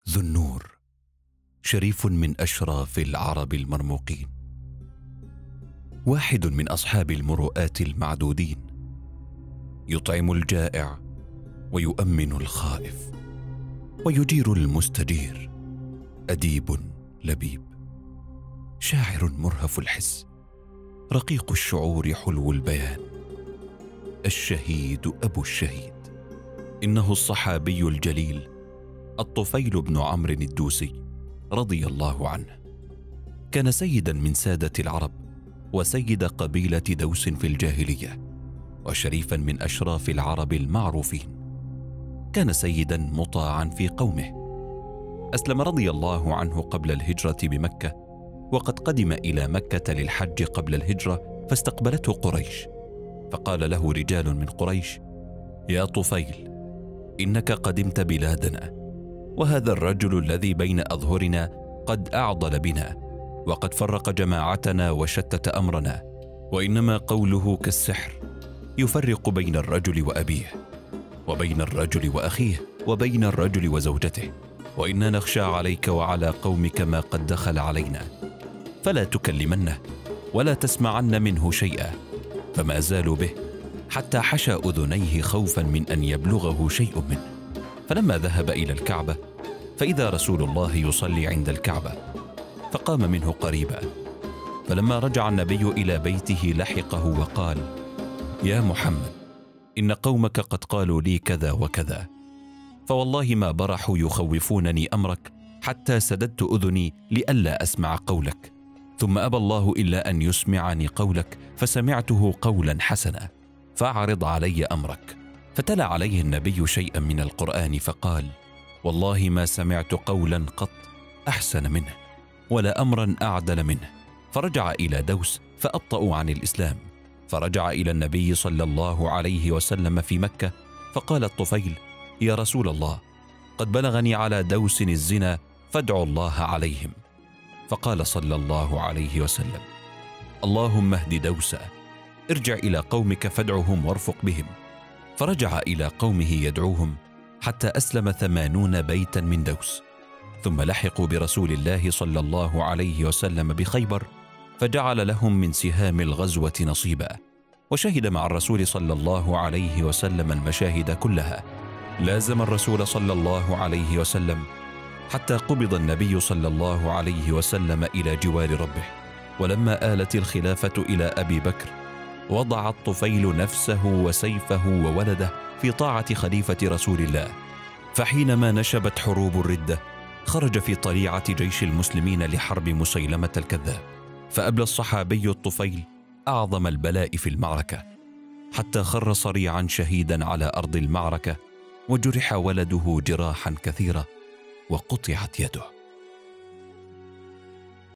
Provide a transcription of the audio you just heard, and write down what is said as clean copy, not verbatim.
ذو النور شريف من أشراف العرب المرموقين، واحد من أصحاب المروءات المعدودين، يطعم الجائع ويؤمن الخائف ويجير المستجير، أديب لبيب، شاعر مرهف الحس، رقيق الشعور حلو البيان، الشهيد أبو الشهيد. إنه الصحابي الجليل الطفيل بن عمرو الدوسي رضي الله عنه. كان سيدا من سادة العرب وسيد قبيلة دوس في الجاهلية، وشريفا من أشراف العرب المعروفين. كان سيدا مطاعا في قومه. أسلم رضي الله عنه قبل الهجرة بمكة، وقد قدم إلى مكة للحج قبل الهجرة، فاستقبلته قريش، فقال له رجال من قريش: يا طفيل، إنك قدمت بلادنا، وهذا الرجل الذي بين أظهرنا قد أعضل بنا، وقد فرق جماعتنا وشتت أمرنا، وإنما قوله كالسحر، يفرق بين الرجل وأبيه، وبين الرجل وأخيه، وبين الرجل وزوجته، وإنا نخشى عليك وعلى قومك ما قد دخل علينا، فلا تكلمنه ولا تسمعن منه شيئا. فما زالوا به حتى حشى أذنيه خوفا من أن يبلغه شيء منه. فلما ذهب إلى الكعبة فإذا رسول الله يصلي عند الكعبة، فقام منه قريبا. فلما رجع النبي إلى بيته لحقه وقال: يا محمد، إن قومك قد قالوا لي كذا وكذا، فوالله ما برحوا يخوفونني أمرك حتى سددت أذني لئلا أسمع قولك، ثم أبى الله إلا أن يسمعني قولك، فسمعته قولا حسنا، فأعرض علي أمرك. فتلا عليه النبي شيئا من القرآن فقال: والله ما سمعت قولا قط أحسن منه، ولا أمرا أعدل منه. فرجع إلى دوس فأبطأوا عن الإسلام، فرجع إلى النبي صلى الله عليه وسلم في مكة، فقال الطفيل: يا رسول الله، قد بلغني على دوس الزنا، فادعوا الله عليهم. فقال صلى الله عليه وسلم: اللهم اهد دوسا، ارجع إلى قومك فادعهم وارفق بهم. فرجع إلى قومه يدعوهم حتى أسلم 80 بيتا من دوس، ثم لحقوا برسول الله صلى الله عليه وسلم بخيبر، فجعل لهم من سهام الغزوة نصيبا، وشهد مع الرسول صلى الله عليه وسلم المشاهد كلها. لازم الرسول صلى الله عليه وسلم حتى قبض النبي صلى الله عليه وسلم إلى جوار ربه. ولما آلت الخلافة إلى أبي بكر، وضع الطفيل نفسه وسيفه وولده في طاعة خليفة رسول الله. فحينما نشبت حروب الردة، خرج في طليعة جيش المسلمين لحرب مسيلمة الكذاب، فأبلى الصحابي الطفيل أعظم البلاء في المعركة، حتى خر صريعا شهيدا على أرض المعركة، وجرح ولده جراحا كثيرة، وقطعت يده.